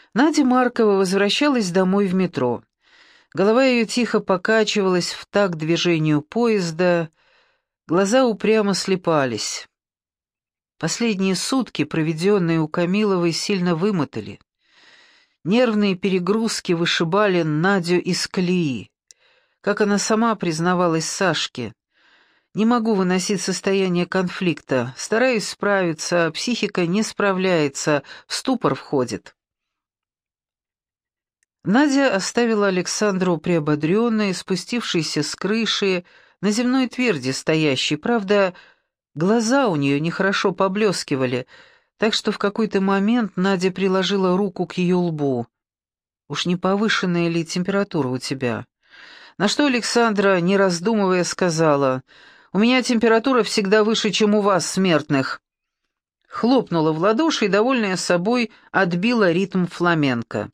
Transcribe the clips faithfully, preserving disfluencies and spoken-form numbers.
Надя Маркова возвращалась домой в метро. Голова ее тихо покачивалась в такт движению поезда, глаза упрямо слепались. Последние сутки, проведенные у Камиловой, сильно вымотали. Нервные перегрузки вышибали Надю из колеи. Как она сама признавалась Сашке: «Не могу выносить состояние конфликта, стараюсь справиться, а психика не справляется, в ступор входит». Надя оставила Александру приободренной, спустившейся с крыши, на земной тверди стоящей. Правда, глаза у нее нехорошо поблескивали, так что в какой-то момент Надя приложила руку к ее лбу. «Уж не повышенная ли температура у тебя?» На что Александра, не раздумывая, сказала: «У меня температура всегда выше, чем у вас, смертных». Хлопнула в ладоши и, довольная собой, отбила ритм фламенко.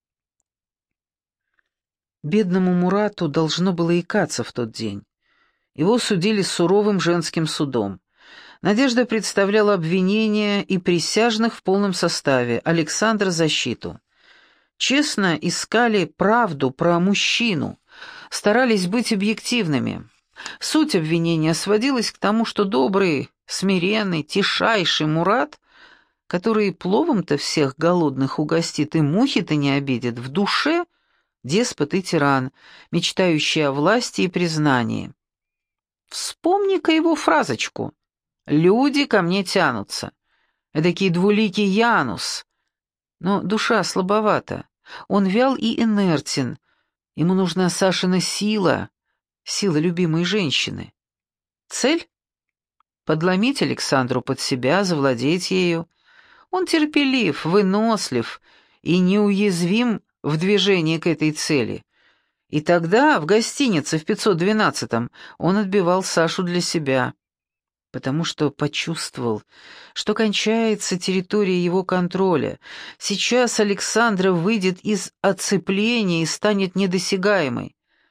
Бедному Мурату должно было икаться в тот день. Его судили суровым женским судом. Надежда представляла обвинение и присяжных в полном составе, Александр — защиту. Честно искали правду про мужчину, старались быть объективными. Суть обвинения сводилась к тому, что добрый, смиренный, тишайший Мурат, который пловом-то всех голодных угостит и мухи-то не обидит, в душе деспот и тиран, мечтающий о власти и признании. Вспомни-ка его фразочку: «Люди ко мне тянутся». Эдакий двуликий Янус. Но душа слабовата, он вял и инертен. Ему нужна Сашина сила, сила любимой женщины. Цель — подломить Александру под себя, завладеть ею. Он терпелив, вынослив и неуязвим в движении к этой цели. И тогда, в гостинице в пятьсот двенадцатом, он отбивал Сашу для себя, потому что почувствовал, что кончается территория его контроля. Сейчас Александра выйдет из оцепления и станет недосягаемой.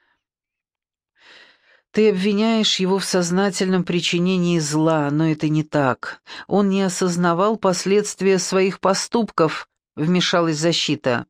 Ты обвиняешь его в сознательном причинении зла, но это не так. Он не осознавал последствия своих поступков, вмешалась защита.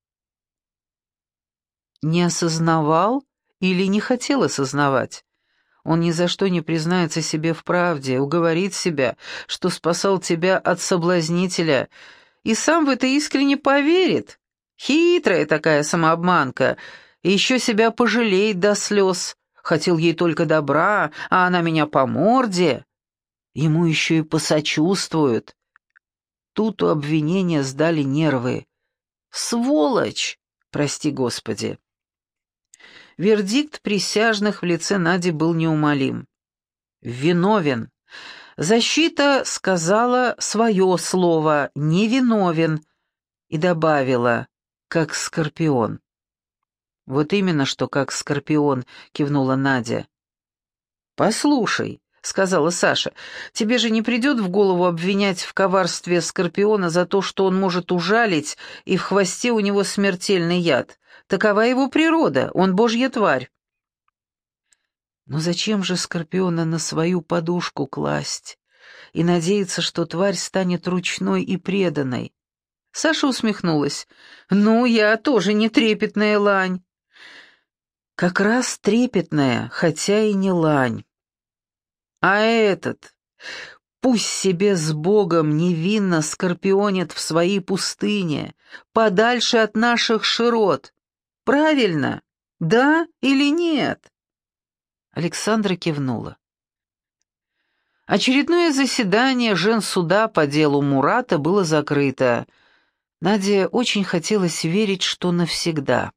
Не осознавал или не хотел осознавать? Он ни за что не признается себе в правде, уговорит себя, что спасал тебя от соблазнителя, и сам в это искренне поверит. Хитрая такая самообманка, и еще себя пожалеет до слез. Хотел ей только добра, а она меня по морде. Ему еще и посочувствуют. Тут у обвинения сдали нервы. Сволочь, прости Господи. Вердикт присяжных в лице Нади был неумолим. Виновен. Защита сказала свое слово «невиновен» и добавила «как скорпион». «Вот именно что как скорпион», — кивнула Надя. «Послушай», — сказала Саша, — «тебе же не придет в голову обвинять в коварстве скорпиона за то, что он может ужалить, и в хвосте у него смертельный яд. Такова его природа, он божья тварь». «Но зачем же скорпиона на свою подушку класть и надеяться, что тварь станет ручной и преданной?» Саша усмехнулась. «Ну, я тоже не трепетная лань». «Как раз трепетная, хотя и не лань. А этот, пусть себе с Богом невинно скорпионит в своей пустыне, подальше от наших широт. Правильно? Да или нет?» Александра кивнула. Очередное заседание женсуда по делу Мурата было закрыто. Наде очень хотелось верить, что навсегда.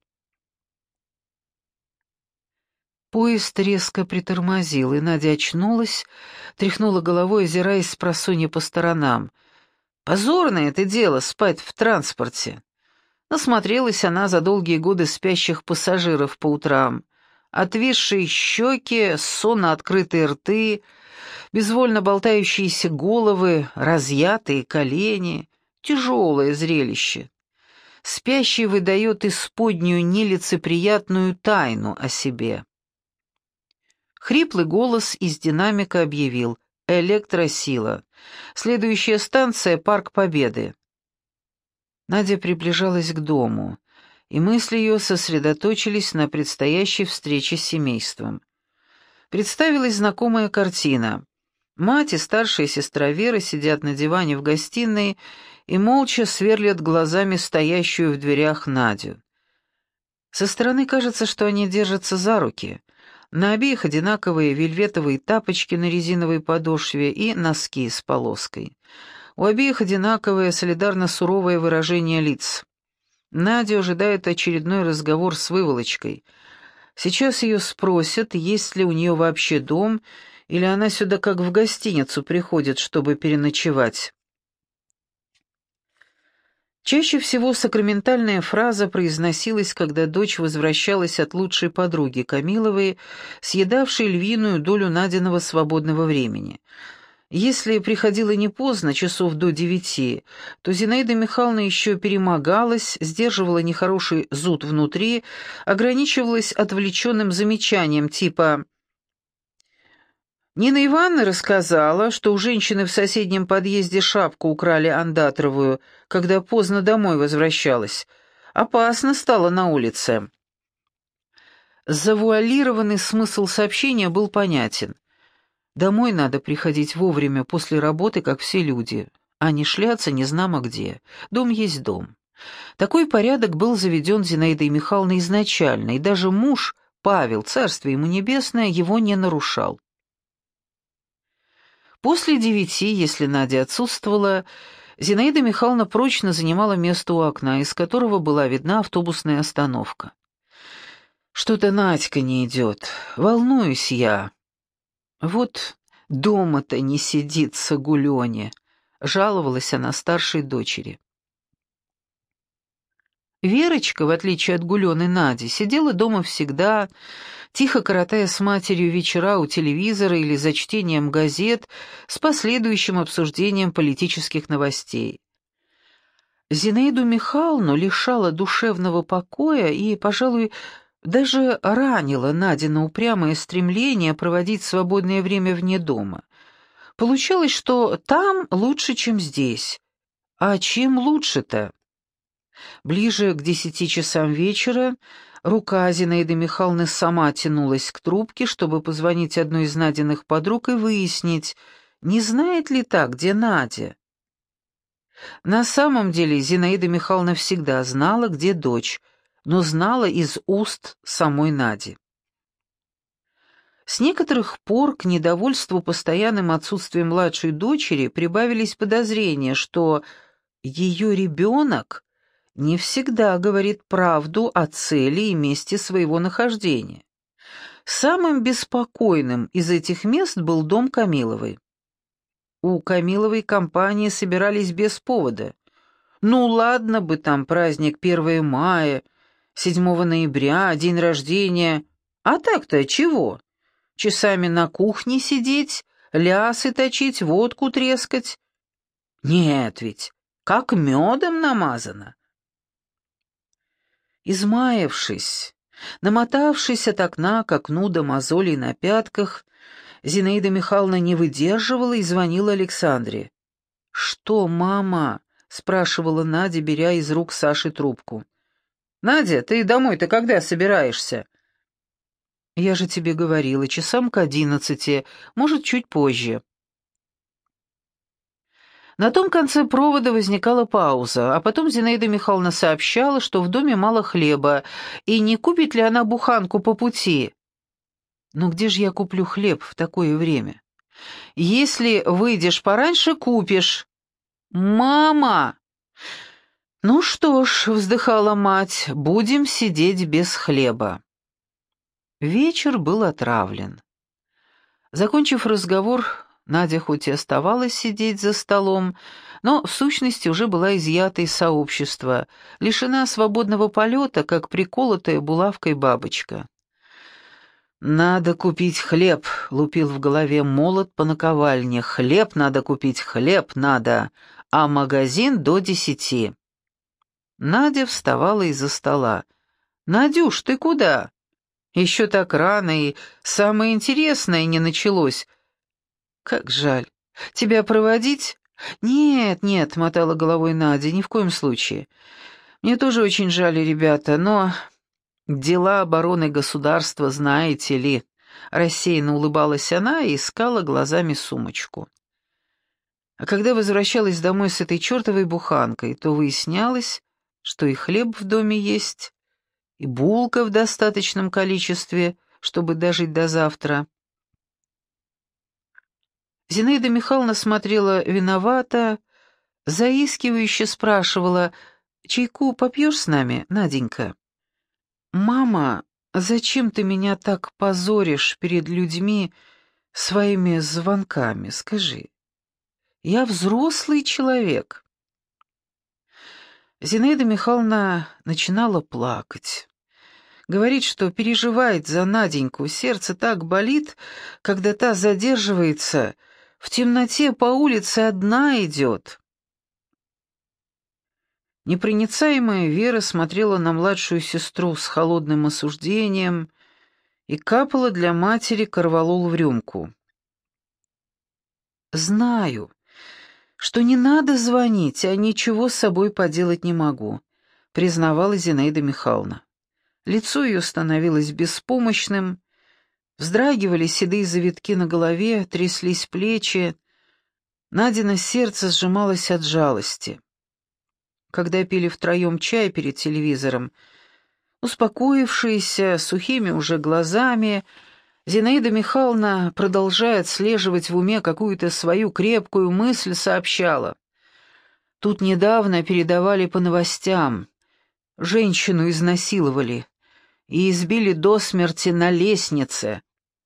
Поезд резко притормозил, и Надя очнулась, тряхнула головой, озираясь спросонья по сторонам. Позорное это дело — спать в транспорте. Насмотрелась она за долгие годы спящих пассажиров по утрам. Отвисшие щеки, сонно открытые рты, безвольно болтающиеся головы, разъятые колени. Тяжелое зрелище. Спящий выдает исподнюю нелицеприятную тайну о себе. Хриплый голос из динамика объявил: «Электросила. Следующая станция — Парк Победы». Надя приближалась к дому, и мысли ее сосредоточились на предстоящей встрече с семейством. Представилась знакомая картина. Мать и старшая сестра Вера сидят на диване в гостиной и молча сверлят глазами стоящую в дверях Надю. Со стороны кажется, что они держатся за руки. На обеих одинаковые вельветовые тапочки на резиновой подошве и носки с полоской. У обеих одинаковое солидарно суровое выражение лиц. Надя ожидает очередной разговор с выволочкой. Сейчас ее спросят, есть ли у нее вообще дом, или она сюда как в гостиницу приходит, чтобы переночевать. Чаще всего сакраментальная фраза произносилась, когда дочь возвращалась от лучшей подруги Камиловой, съедавшей львиную долю Надиного свободного времени. Если приходила не поздно, часов до девяти, то Зинаида Михайловна еще перемогалась, сдерживала нехороший зуд внутри, ограничивалась отвлеченным замечанием типа «Нина Ивановна рассказала, что у женщины в соседнем подъезде шапку украли андатровую, когда поздно домой возвращалась. Опасно стало на улице». Завуалированный смысл сообщения был понятен. Домой надо приходить вовремя после работы, как все люди, а не шляться незнамо где. Дом есть дом. Такой порядок был заведен Зинаидой Михайловной изначально, и даже муж, Павел, царствие ему небесное, его не нарушал. После девяти, если Надя отсутствовала, Зинаида Михайловна прочно занимала место у окна, из которого была видна автобусная остановка. «Что-то Надька не идет. Волнуюсь я. Вот дома-то не сидится Гулене», — жаловалась она старшей дочери. Верочка, в отличие от Гулены Нади, сидела дома всегда, тихо коротая с матерью вечера у телевизора или за чтением газет с последующим обсуждением политических новостей. Зинаиду Михайловну лишала душевного покоя и, пожалуй, даже ранила Надина упрямое стремление проводить свободное время вне дома. Получалось, что там лучше, чем здесь. А чем лучше-то? Ближе к десяти часам вечера рука Зинаиды Михайловны сама тянулась к трубке, чтобы позвонить одной из Надиных подруг и выяснить, не знает ли та, где Надя. На самом деле Зинаида Михайловна всегда знала, где дочь, но знала из уст самой Нади. С некоторых пор к недовольству постоянным отсутствием младшей дочери прибавились подозрения, что ее ребенок не всегда говорит правду о цели и месте своего нахождения. Самым беспокойным из этих мест был дом Камиловой. У Камиловой компании собирались без повода. Ну ладно бы там праздник первого мая, седьмого ноября, день рождения. А так-то чего? Часами на кухне сидеть, лясы точить, водку трескать? Нет ведь, как медом намазано. Измаявшись, намотавшись от окна к окну до мозолей на пятках, Зинаида Михайловна не выдерживала и звонила Александре. «Что, мама?» — спрашивала Надя, беря из рук Саши трубку. «Надя, ты домой-то когда собираешься?» «Я же тебе говорила, часам к одиннадцати, может, чуть позже». На том конце провода возникала пауза, а потом Зинаида Михайловна сообщала, что в доме мало хлеба, и не купит ли она буханку по пути. «Ну где же я куплю хлеб в такое время?» «Если выйдешь пораньше, купишь». «Мама!» «Ну что ж», — вздыхала мать, — «будем сидеть без хлеба». Вечер был отравлен. Закончив разговор, Надя хоть и оставалась сидеть за столом, но в сущности уже была изъята из сообщества, лишена свободного полета, как приколотая булавкой бабочка. «Надо купить хлеб», — лупил в голове молот по наковальне. «Хлеб надо купить, хлеб надо, а магазин до десяти». Надя вставала из-за стола. «Надюш, ты куда? Еще так рано, и самое интересное не началось. Как жаль. Тебя проводить? «Нет, нет», — мотала головой Надя, — «ни в коем случае. Мне тоже очень жаль, ребята, но дела обороны государства, знаете ли». Рассеянно улыбалась она и искала глазами сумочку. А когда возвращалась домой с этой чертовой буханкой, то выяснялось, что и хлеб в доме есть, и булка в достаточном количестве, чтобы дожить до завтра. Зинаида Михайловна смотрела виновато, заискивающе спрашивала: «Чайку попьешь с нами, Наденька?» «Мама, зачем ты меня так позоришь перед людьми своими звонками, скажи? Я взрослый человек». Зинаида Михайловна начинала плакать. Говорит, что переживает за Наденьку, сердце так болит, когда та задерживается, в темноте по улице одна идет. Непроницаемая Вера смотрела на младшую сестру с холодным осуждением и капала для матери корвалол в рюмку. «Знаю, что не надо звонить, а ничего с собой поделать не могу», — признавала Зинаида Михайловна. Лицо ее становилось беспомощным, вздрагивали седые завитки на голове, тряслись плечи. Надино сердце сжималось от жалости. Когда пили втроем чай перед телевизором, успокоившиеся, сухими уже глазами, Зинаида Михайловна, продолжая отслеживать в уме какую-то свою крепкую мысль, сообщала. Тут недавно передавали по новостям. Женщину изнасиловали и избили до смерти на лестнице.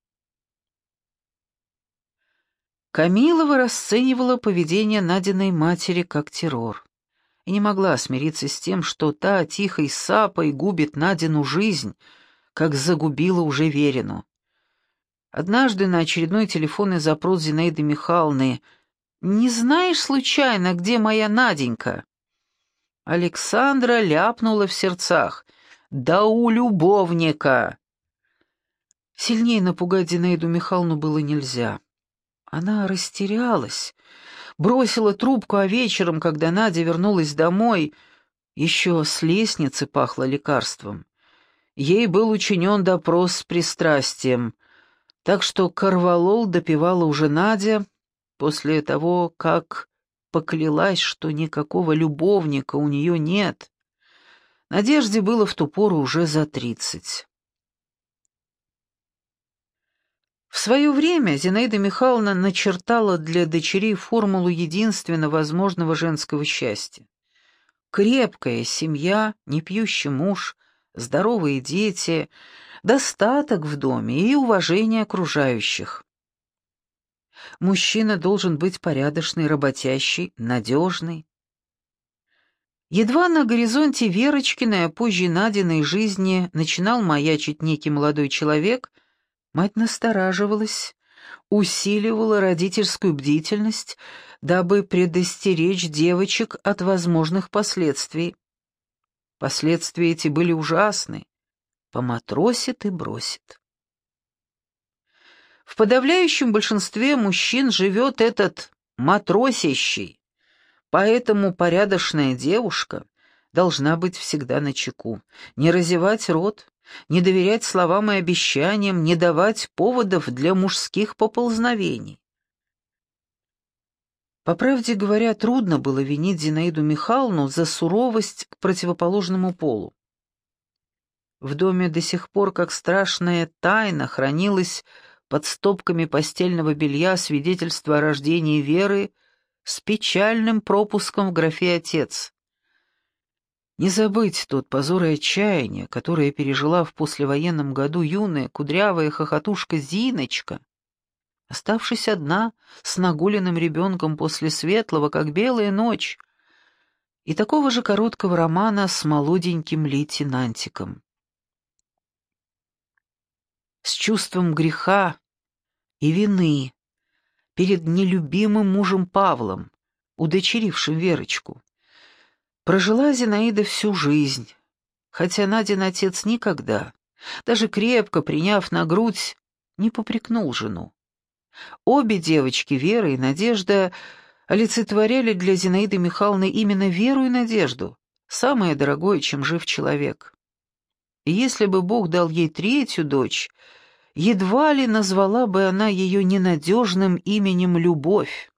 Камилова расценивала поведение Надиной матери как террор и не могла смириться с тем, что та тихой сапой губит Надину жизнь, как загубила уже Верину. Однажды на очередной телефонный запрос Зинаиды Михайловны: «Не знаешь случайно, где моя Наденька?» Александра ляпнула в сердцах: «Да у любовника!» Сильнее напугать Зинаиду Михайловну было нельзя. Она растерялась, бросила трубку, а вечером, когда Надя вернулась домой, еще с лестницы пахло лекарством. Ей был учинен допрос с пристрастием, так что корвалол допивала уже Надя после того, как поклялась, что никакого любовника у нее нет. Надежде было в ту пору уже за тридцать. В свое время Зинаида Михайловна начертала для дочерей формулу единственно возможного женского счастья. Крепкая семья, непьющий муж, здоровые дети, достаток в доме и уважение окружающих. Мужчина должен быть порядочный, работящий, надежный. Едва на горизонте Верочкиной, а позже Надиной жизни начинал маячить некий молодой человек, мать настораживалась, усиливала родительскую бдительность, дабы предостеречь девочек от возможных последствий. Последствия эти были ужасны. Поматросит и бросит. В подавляющем большинстве мужчин живет этот матросящий, поэтому порядочная девушка должна быть всегда начеку, не разевать рот, не доверять словам и обещаниям, не давать поводов для мужских поползновений. По правде говоря, трудно было винить Зинаиду Михайловну за суровость к противоположному полу. В доме до сих пор, как страшная тайна, хранилось под стопками постельного белья свидетельство о рождении Веры с печальным пропуском в графе «Отец». Не забыть тот позор и отчаяние, которое пережила в послевоенном году юная кудрявая хохотушка Зиночка, оставшись одна с нагуленным ребенком после светлого, как белая ночь, и такого же короткого романа с молоденьким лейтенантиком. С чувством греха и вины перед нелюбимым мужем Павлом, удочерившим Верочку, прожила Зинаида всю жизнь, хотя Надин отец никогда, даже крепко приняв на грудь, не попрекнул жену. Обе девочки, Вера и Надежда, олицетворяли для Зинаиды Михайловны именно веру и надежду, самое дорогое, чем жив человек. И если бы Бог дал ей третью дочь, едва ли назвала бы она ее ненадежным именем Любовь.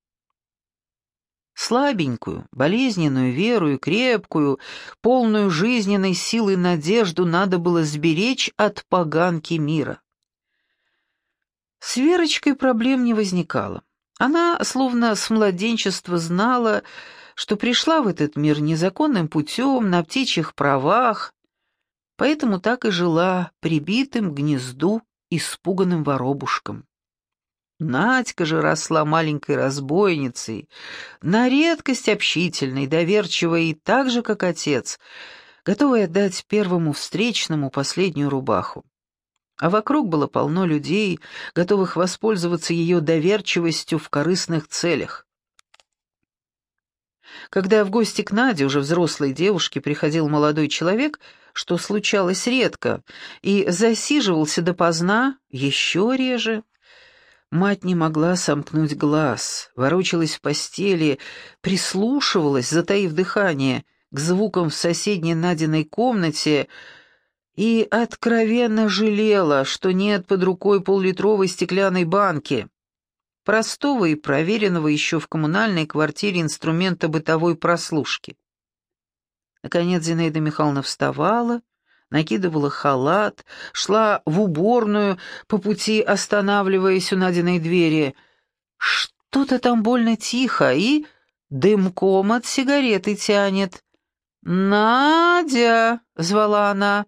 Слабенькую, болезненную веру и крепкую, полную жизненной силы надежду надо было сберечь от поганки мира. С Верочкой проблем не возникало. Она, словно с младенчества, знала, что пришла в этот мир незаконным путем, на птичьих правах, поэтому так и жила прибитым к гнезду испуганным воробушком. Надька же росла маленькой разбойницей, на редкость общительной, доверчивой и так же, как отец, готовой отдать первому встречному последнюю рубаху. А вокруг было полно людей, готовых воспользоваться ее доверчивостью в корыстных целях. Когда в гости к Наде, уже взрослой девушке, приходил молодой человек, что случалось редко, и засиживался допоздна, еще реже, мать не могла сомкнуть глаз, ворочалась в постели, прислушивалась, затаив дыхание, к звукам в соседней Надиной комнате и откровенно жалела, что нет под рукой поллитровой стеклянной банки, простого и проверенного еще в коммунальной квартире инструмента бытовой прослушки. Наконец Зинаида Михайловна вставала, накидывала халат, шла в уборную, по пути останавливаясь у Надиной двери. Что-то там больно тихо, и дымком от сигареты тянет. «Надя!» — звала она.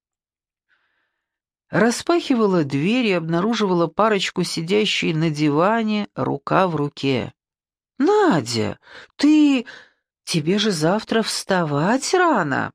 Распахивала дверь и обнаруживала парочку, сидящей на диване, рука в руке. «Надя, ты... тебе же завтра вставать рано!»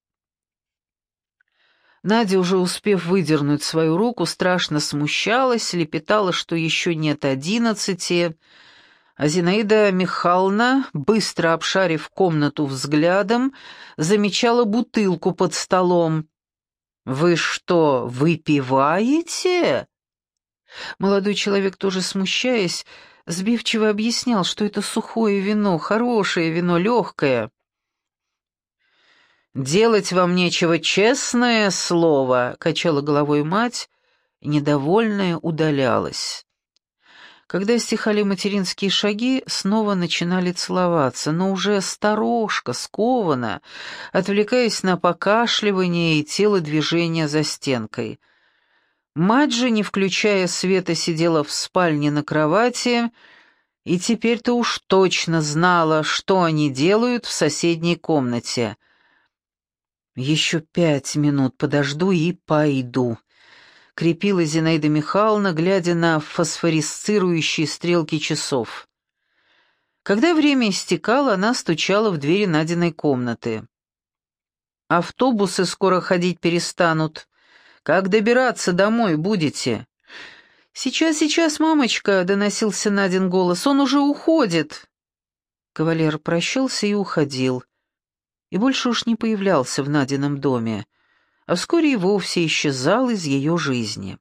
Надя, уже успев выдернуть свою руку, страшно смущалась, лепетала, что еще нет одиннадцати, а Зинаида Михайловна, быстро обшарив комнату взглядом, замечала бутылку под столом. «Вы что, выпиваете?» Молодой человек, тоже смущаясь, сбивчиво объяснял, что это сухое вино, хорошее вино, легкое. «Делать вам нечего, честное слово», — качала головой мать, и недовольная удалялась. Когда стихали материнские шаги, снова начинали целоваться, но уже сторожко, скованно, отвлекаясь на покашливание и телодвижение за стенкой. Мать же, не включая света, сидела в спальне на кровати и теперь-то уж точно знала, что они делают в соседней комнате. «Еще пять минут подожду и пойду», — крепила Зинаида Михайловна, глядя на фосфорисцирующие стрелки часов. Когда время истекало, она стучала в двери Надиной комнаты. «Автобусы скоро ходить перестанут. Как добираться домой будете?» «Сейчас, сейчас, мамочка», — доносился Надин голос, — «он уже уходит». Кавалер прощался и уходил, и больше уж не появлялся в Надином доме, а вскоре и вовсе исчезал из ее жизни.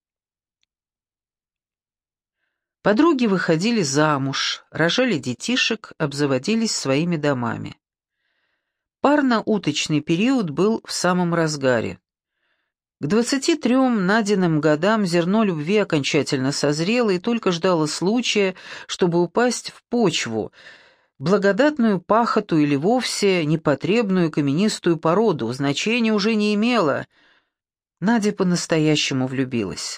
Подруги выходили замуж, рожали детишек, обзаводились своими домами. Парно-уточный период был в самом разгаре. К двадцати трем Надиным годам зерно любви окончательно созрело и только ждало случая, чтобы упасть в почву, благодатную пахоту или вовсе непотребную каменистую породу, значения уже не имело. Надя по-настоящему влюбилась.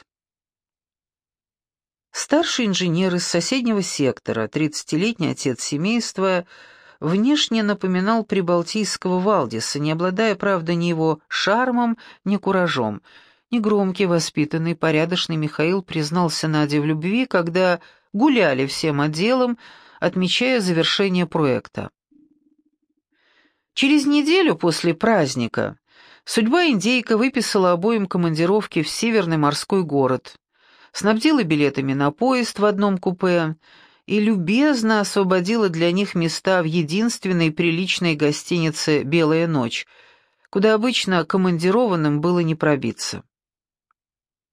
Старший инженер из соседнего сектора, тридцатилетний отец семейства, внешне напоминал прибалтийского Валдиса, не обладая, правда, ни его шармом, ни куражом. Негромкий, воспитанный, порядочный Михаил признался Наде в любви, когда гуляли всем отделом, отмечая завершение проекта. Через неделю после праздника судьба индейка выписала обоим командировки в северный морской город, снабдила билетами на поезд в одном купе и любезно освободила для них места в единственной приличной гостинице «Белая ночь», куда обычно командированным было не пробиться.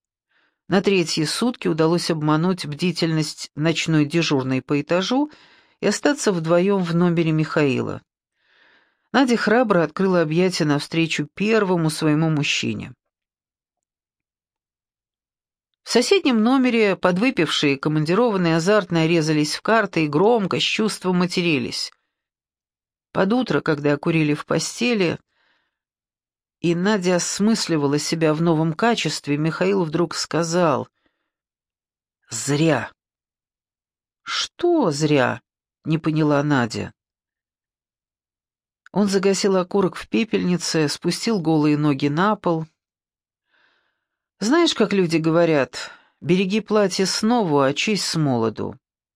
На третьи сутки удалось обмануть бдительность ночной дежурной по этажу и остаться вдвоем в номере Михаила. Надя храбро открыла объятия навстречу первому своему мужчине. В соседнем номере подвыпившие командированные азартно резались в карты и громко, с чувством матерились. Под утро, когда курили в постели, и Надя осмысливала себя в новом качестве, Михаил вдруг сказал: «Зря». «Что зря?» — не поняла Надя. Он загасил окурок в пепельнице, спустил голые ноги на пол. «Знаешь, как люди говорят, береги платье с нову, а честь с молоду».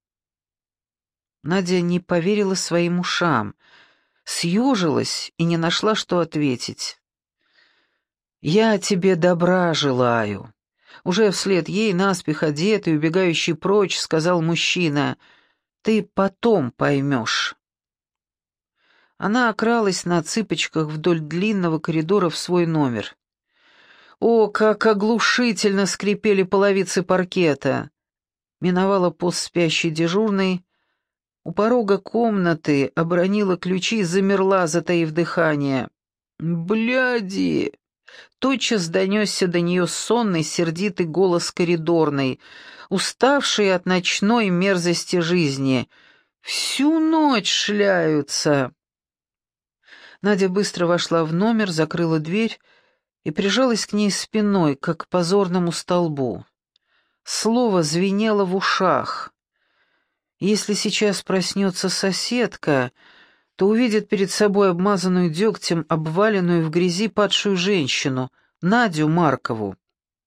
Надя не поверила своим ушам, съежилась и не нашла, что ответить. «Я тебе добра желаю», — уже вслед ей, наспех одетый, убегающий прочь, сказал мужчина. «Ты потом поймешь». Она окралась на цыпочках вдоль длинного коридора в свой номер. О, как оглушительно скрипели половицы паркета! Миновала пост спящей дежурной, у порога комнаты обронила ключи и замерла, затаив дыхание. «Бляди!» Тотчас донесся до нее сонный, сердитый голос коридорной, уставший от ночной мерзости жизни. «Всю ночь шляются!» Надя быстро вошла в номер, закрыла дверь и прижалась к ней спиной, как к позорному столбу. Слово звенело в ушах. Если сейчас проснется соседка, то увидит перед собой обмазанную дегтем, обваленную в грязи падшую женщину, Надю Маркову.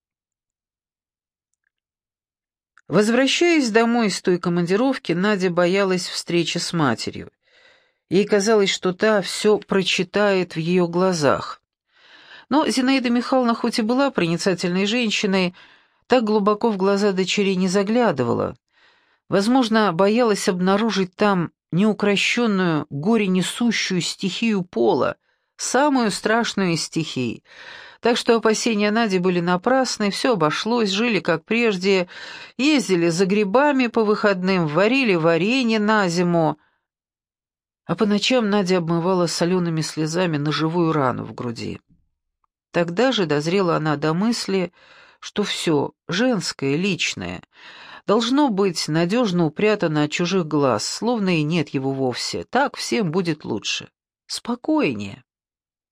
Возвращаясь домой из той командировки, Надя боялась встречи с матерью. Ей казалось, что та все прочитает в ее глазах. Но Зинаида Михайловна хоть и была проницательной женщиной, так глубоко в глаза дочерей не заглядывала. Возможно, боялась обнаружить там неукрощенную, горе-несущую стихию пола, самую страшную из стихий. Так что опасения Нади были напрасны, все обошлось, жили как прежде, ездили за грибами по выходным, варили варенье на зиму, а по ночам Надя обмывала солеными слезами ножевую рану в груди. Тогда же дозрела она до мысли, что все, женское, личное, должно быть надежно упрятано от чужих глаз, словно и нет его вовсе. Так всем будет лучше, спокойнее.